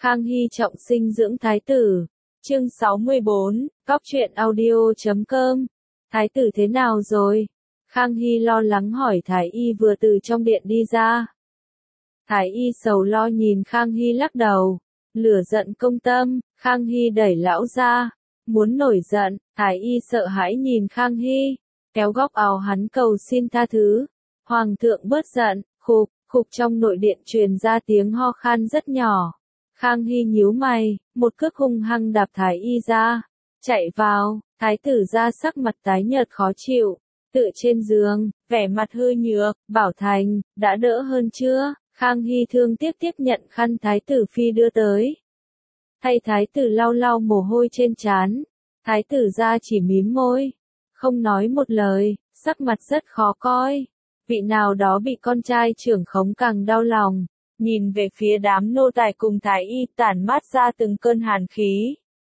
Khang Hy trọng sinh dưỡng thái tử. Chương 64, Cóc truyện audio.com. Thái tử thế nào rồi? Khang Hy lo lắng hỏi Thái y vừa từ trong điện đi ra. Thái y sầu lo nhìn Khang Hy lắc đầu. Lửa giận công tâm, Khang Hy đẩy lão ra. Muốn nổi giận, Thái y sợ hãi nhìn Khang Hy. Kéo góc áo hắn cầu xin tha thứ. Hoàng thượng bớt giận, khục trong nội điện truyền ra tiếng ho khan rất nhỏ. Khang Hy nhíu mày, một cước hung hăng đạp Thái y ra. Chạy vào, thái tử ra sắc mặt tái nhợt khó chịu. Tựa trên giường, vẻ mặt hơi nhược, bảo Thành, đã đỡ hơn chưa? Khang Hy thương tiếc tiếp nhận khăn thái tử phi đưa tới. Thay thái tử lau lau mồ hôi trên trán. Thái tử ra chỉ mím môi. Không nói một lời, sắc mặt rất khó coi. Vị nào đó bị con trai trưởng khống càng đau lòng. Nhìn về phía đám nô tài cùng thái y tản mát ra từng cơn hàn khí.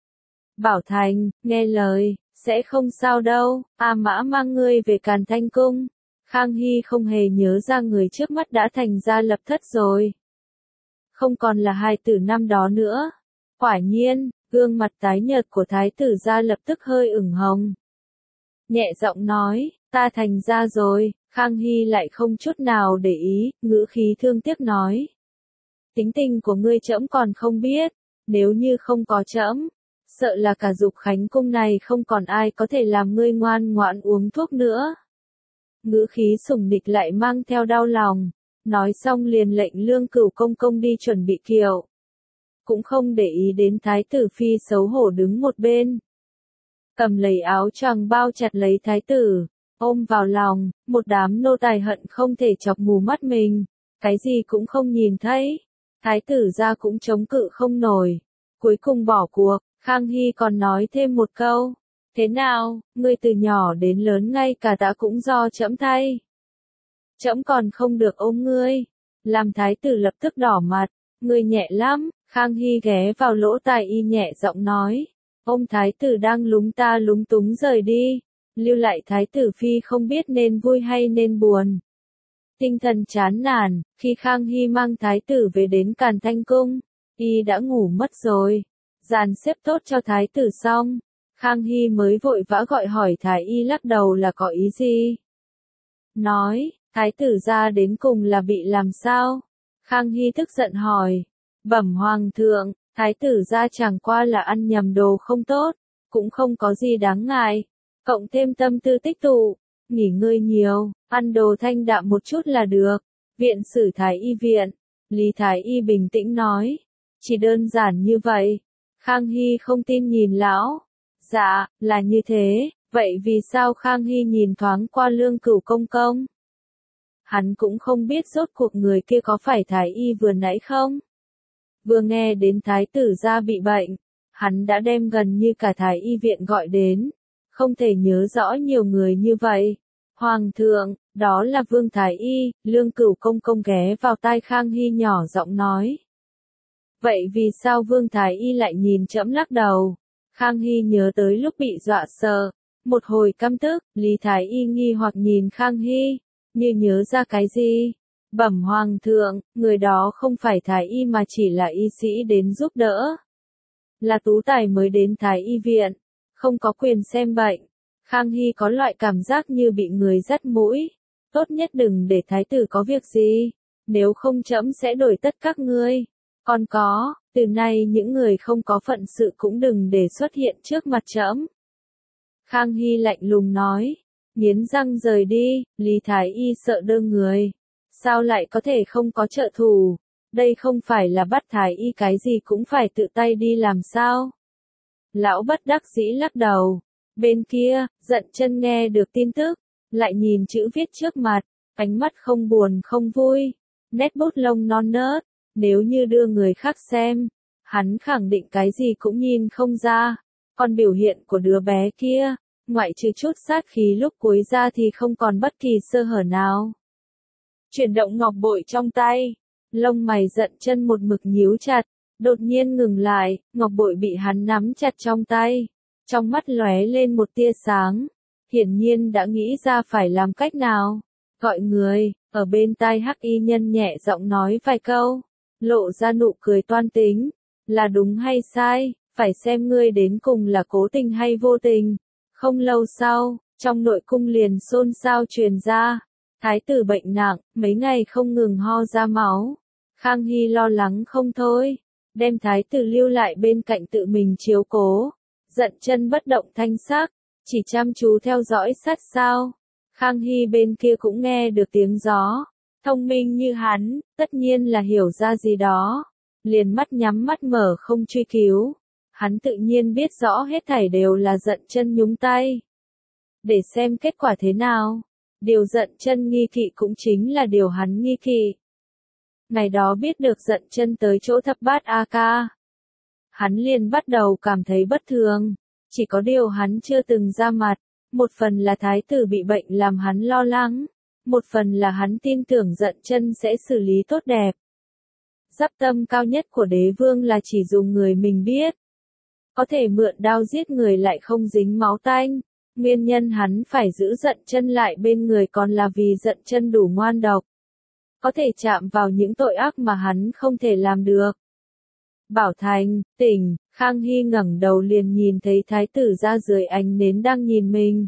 Bảo Thành, nghe lời, sẽ không sao đâu, A Mã mang ngươi về Càn Thanh Cung. Khang Hy không hề nhớ ra người trước mắt đã thành ra lập thất rồi. Không còn là hài tử năm đó nữa. Quả nhiên, gương mặt tái nhợt của thái tử gia lập tức hơi ửng hồng. Nhẹ giọng nói, ta thành ra rồi. Khang Hy lại không chút nào để ý, ngữ khí thương tiếc nói. Tính tình của ngươi trẫm còn không biết, nếu như không có trẫm, sợ là cả Dục Khánh cung này không còn ai có thể làm ngươi ngoan ngoãn uống thuốc nữa. Ngữ khí sủng nịch lại mang theo đau lòng, nói xong liền lệnh Lương Cửu công công đi chuẩn bị kiệu. Cũng không để ý đến thái tử phi xấu hổ đứng một bên. Cầm lấy áo choàng bao chặt lấy thái tử. Ôm vào lòng, một đám nô tài hận không thể chọc mù mắt mình, cái gì cũng không nhìn thấy. Thái tử gia cũng chống cự không nổi. Cuối cùng bỏ cuộc, Khang Hy còn nói thêm một câu. Thế nào, ngươi từ nhỏ đến lớn ngay cả ta cũng do trẫm thay. Trẫm còn không được ôm ngươi. Làm thái tử lập tức đỏ mặt, ngươi nhẹ lắm. Khang Hy ghé vào lỗ tai y nhẹ giọng nói. Ôm thái tử đang lúng ta lúng túng rời đi. Lưu lại thái tử phi không biết nên vui hay nên buồn. Tinh thần chán nản, khi Khang Hy mang thái tử về đến Càn Thanh Cung, y đã ngủ mất rồi. Dàn xếp tốt cho thái tử xong, Khang Hy mới vội vã gọi hỏi thái y lắc đầu là có ý gì. Nói, thái tử ra đến cùng là bị làm sao? Khang Hy tức giận hỏi. Bẩm hoàng thượng, thái tử ra chẳng qua là ăn nhầm đồ không tốt, cũng không có gì đáng ngại. Cộng thêm tâm tư tích tụ, nghỉ ngơi nhiều, ăn đồ thanh đạm một chút là được. Viện sử thái y viện, Lý thái y bình tĩnh nói. Chỉ đơn giản như vậy. Khang Hy không tin nhìn lão. Dạ, là như thế, vậy vì sao Khang Hy nhìn thoáng qua Lương Cửu công công? Hắn cũng không biết rốt cuộc người kia có phải thái y vừa nãy không? Vừa nghe đến thái tử gia bị bệnh, hắn đã đem gần như cả thái y viện gọi đến. Không thể nhớ rõ nhiều người như vậy. Hoàng thượng, đó là Vương Thái Y. Lương Cửu công công ghé vào tai Khang Hy nhỏ giọng nói. Vậy vì sao Vương Thái Y lại nhìn trẫm lắc đầu? Khang Hy nhớ tới lúc bị dọa sợ. Một hồi căm tức, Lý Thái Y nghi hoặc nhìn Khang Hy, như nhớ ra cái gì. Bẩm hoàng thượng, người đó không phải Thái Y mà chỉ là y sĩ đến giúp đỡ. Là tú tài mới đến Thái Y viện. Không có quyền xem bệnh. Khang Hy có loại cảm giác như bị người dắt mũi. Tốt nhất đừng để thái tử có việc gì. Nếu không trẫm sẽ đuổi tất các ngươi. Còn có, từ nay những người không có phận sự cũng đừng để xuất hiện trước mặt trẫm. Khang Hy lạnh lùng nói. Nghiến răng rời đi, Lý Thái Y sợ đơ người. Sao lại có thể không có trợ thủ? Đây không phải là bắt Thái Y cái gì cũng phải tự tay đi làm sao? Lão bất đắc dĩ lắc đầu. Bên kia, Dận Chân nghe được tin tức, lại nhìn chữ viết trước mặt, ánh mắt không buồn không vui, nét bút lông non nớt, nếu như đưa người khác xem, hắn khẳng định cái gì cũng nhìn không ra, còn biểu hiện của đứa bé kia, ngoại trừ chút sát khí lúc cuối ra thì không còn bất kỳ sơ hở nào. Chuyển động ngọc bội trong tay, lông mày Dận Chân một mực nhíu chặt. Đột nhiên ngừng lại, ngọc bội bị hắn nắm chặt trong tay. Trong mắt lóe lên một tia sáng. Hiển nhiên đã nghĩ ra phải làm cách nào. Gọi người, ở bên tai Hắc Y nhân nhẹ giọng nói vài câu. Lộ ra nụ cười toan tính. là đúng hay sai, phải xem ngươi đến cùng là cố tình hay vô tình. Không lâu sau, trong nội cung liền xôn xao truyền ra, thái tử bệnh nặng, mấy ngày không ngừng ho ra máu. Khang Hy lo lắng không thôi, đem thái tử lưu lại bên cạnh tự mình chiếu cố. Dận Chân bất động thanh sắc, chỉ chăm chú theo dõi sát sao. Khang Hy bên kia cũng nghe được tiếng gió, thông minh như hắn, tất nhiên là hiểu ra gì đó, liền mắt nhắm mắt mở không truy cứu. Hắn tự nhiên biết rõ hết thảy đều là Dận Chân nhúng tay. Để xem kết quả thế nào. Điều Dận Chân nghi kỵ cũng chính là điều hắn nghi kỵ. Ngày đó biết được Dận Chân tới chỗ Thập Bát A Ca, hắn liền bắt đầu cảm thấy bất thường, chỉ có điều hắn chưa từng ra mặt, một phần là thái tử bị bệnh làm hắn lo lắng, một phần là hắn tin tưởng Dận Chân sẽ xử lý tốt đẹp. Giáp tâm cao nhất của đế vương là chỉ dùng người mình biết, có thể mượn đao giết người lại không dính máu tanh. Nguyên nhân hắn phải giữ Dận Chân lại bên người còn là vì Dận Chân đủ ngoan độc, có thể chạm vào những tội ác mà hắn không thể làm được. Bảo Thành, tỉnh, Khang Hy ngẩng đầu liền nhìn thấy thái tử ra dưới ánh nến đang nhìn mình.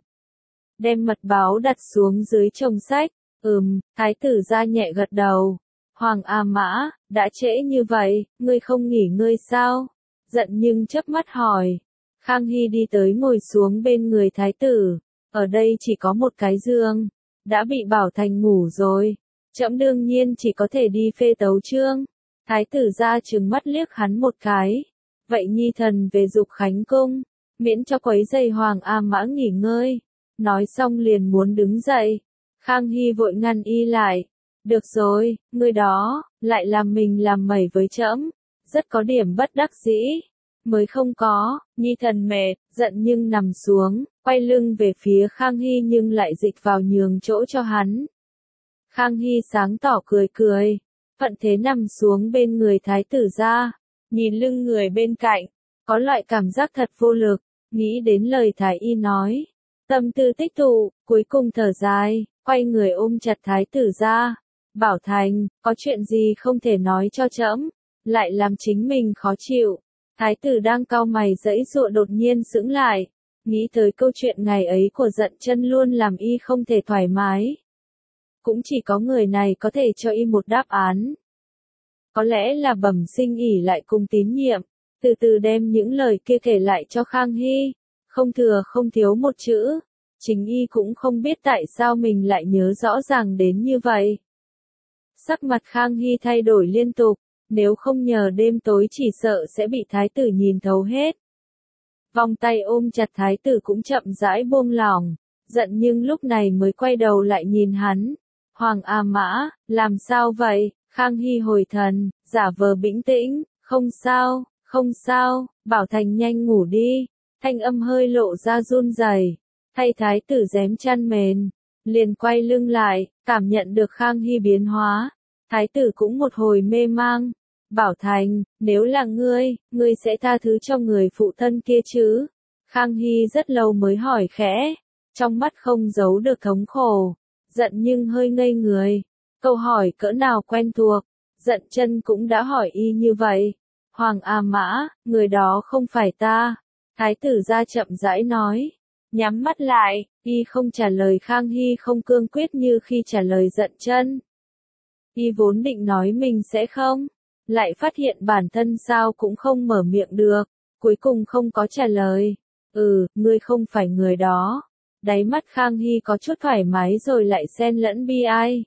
Đem mật báo đặt xuống dưới chồng sách, thái tử ra nhẹ gật đầu. Hoàng A Mã, đã trễ như vậy, ngươi không nghỉ ngơi sao? Giận nhưng chớp mắt hỏi. Khang Hy đi tới ngồi xuống bên người thái tử, ở đây chỉ có một cái giường, đã bị Bảo Thành ngủ rồi, trẫm đương nhiên chỉ có thể đi phê tấu chương. Thái tử ra trừng mắt liếc hắn một cái, vậy nhi thần về Dục Khánh cung, miễn cho quấy rầy Hoàng A Mã nghỉ ngơi. Nói xong liền muốn đứng dậy, Khang Hy vội ngăn y lại, được rồi, ngươi đó, lại làm mình làm mẩy với trẫm, rất có điểm bất đắc dĩ. Mới không có, nhi thần mệt, giận nhưng nằm xuống, quay lưng về phía Khang Hy nhưng lại dịch vào nhường chỗ cho hắn. Khang Hy sáng tỏ cười cười, thuận thế nằm xuống bên người thái tử ra, nhìn lưng người bên cạnh, có loại cảm giác thật vô lực, nghĩ đến lời thái y nói. Tâm tư tích tụ, cuối cùng thở dài, quay người ôm chặt thái tử ra. Bảo Thành, có chuyện gì không thể nói cho trẫm, lại làm chính mình khó chịu. Thái tử đang cau mày giãy giụa đột nhiên sững lại, nghĩ tới câu chuyện ngày ấy của Dận Chân luôn làm y không thể thoải mái. Cũng chỉ có người này có thể cho y một đáp án. Có lẽ là bẩm sinh ỷ lại cùng tín nhiệm, từ từ đem những lời kia kể lại cho Khang Hy, không thừa không thiếu một chữ. Chính y cũng không biết tại sao mình lại nhớ rõ ràng đến như vậy. Sắc mặt Khang Hy thay đổi liên tục, nếu không nhờ đêm tối chỉ sợ sẽ bị thái tử nhìn thấu hết. Vòng tay ôm chặt thái tử cũng chậm rãi buông lỏng, giận nhưng lúc này mới quay đầu lại nhìn hắn. Hoàng A Mã, làm sao vậy? Khang Hy hồi thần, giả vờ bĩnh tĩnh, không sao, không sao, Bảo Thành nhanh ngủ đi. Thanh âm hơi lộ ra run rẩy. Thay thái tử rém chăn mền, liền quay lưng lại, cảm nhận được Khang Hy biến hóa. Thái tử cũng một hồi mê mang. Bảo Thành, nếu là ngươi sẽ tha thứ cho người phụ thân kia chứ? Khang Hy rất lâu mới hỏi khẽ, trong mắt không giấu được thống khổ, giận nhưng hơi ngây người. Câu hỏi cỡ nào quen thuộc, Dận Chân cũng đã hỏi y như vậy. Hoàng A Mã, người đó không phải ta. Thái tử ra chậm rãi nói. Nhắm mắt lại, y không trả lời Khang Hy không cương quyết như khi trả lời Dận Chân. Y vốn định nói mình sẽ không, lại phát hiện bản thân sao cũng không mở miệng được, cuối cùng không có trả lời. Ngươi không phải người đó. Đáy mắt Khang Hy có chút thoải mái rồi lại xen lẫn bi ai.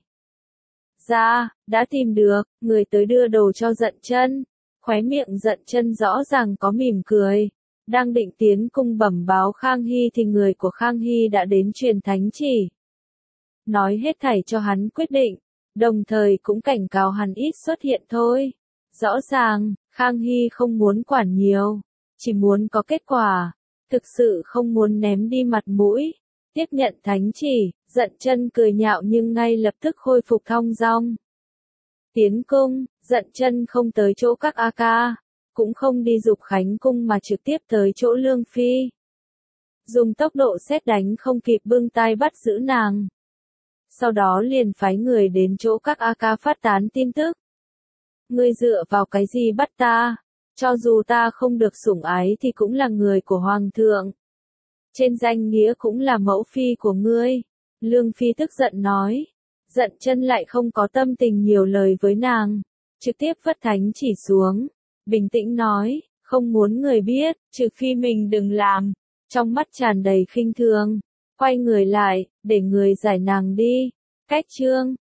Đã tìm được, người tới đưa đồ cho Dận Chân. Khóe miệng Dận Chân rõ ràng có mỉm cười. Đang định tiến cung bẩm báo Khang Hy thì người của Khang Hy đã đến truyền thánh chỉ. Nói hết thảy cho hắn quyết định, đồng thời cũng cảnh cáo hắn ít xuất hiện thôi. Rõ ràng, Khang Hy không muốn quản nhiều, chỉ muốn có kết quả, thực sự không muốn ném đi mặt mũi. Tiếp nhận thánh chỉ, Dận Chân cười nhạo nhưng ngay lập tức khôi phục thong dong. Tiến cung, Dận Chân không tới chỗ các A Ca, cũng không đi Dục Khánh cung mà trực tiếp tới chỗ Lương Phi. Dùng tốc độ sét đánh không kịp bưng tay bắt giữ nàng. Sau đó liền phái người đến chỗ các A Ca phát tán tin tức. Ngươi dựa vào cái gì bắt ta? Cho dù ta không được sủng ái thì cũng là người của hoàng thượng. Trên danh nghĩa cũng là mẫu phi của ngươi. Lương Phi tức giận nói. Giận Chân lại không có tâm tình nhiều lời với nàng. Trực tiếp vất thánh chỉ xuống. Bình tĩnh nói, không muốn người biết, trừ phi mình đừng làm. Trong mắt tràn đầy khinh thường. Quay người lại, để người giải nàng đi. Cách chương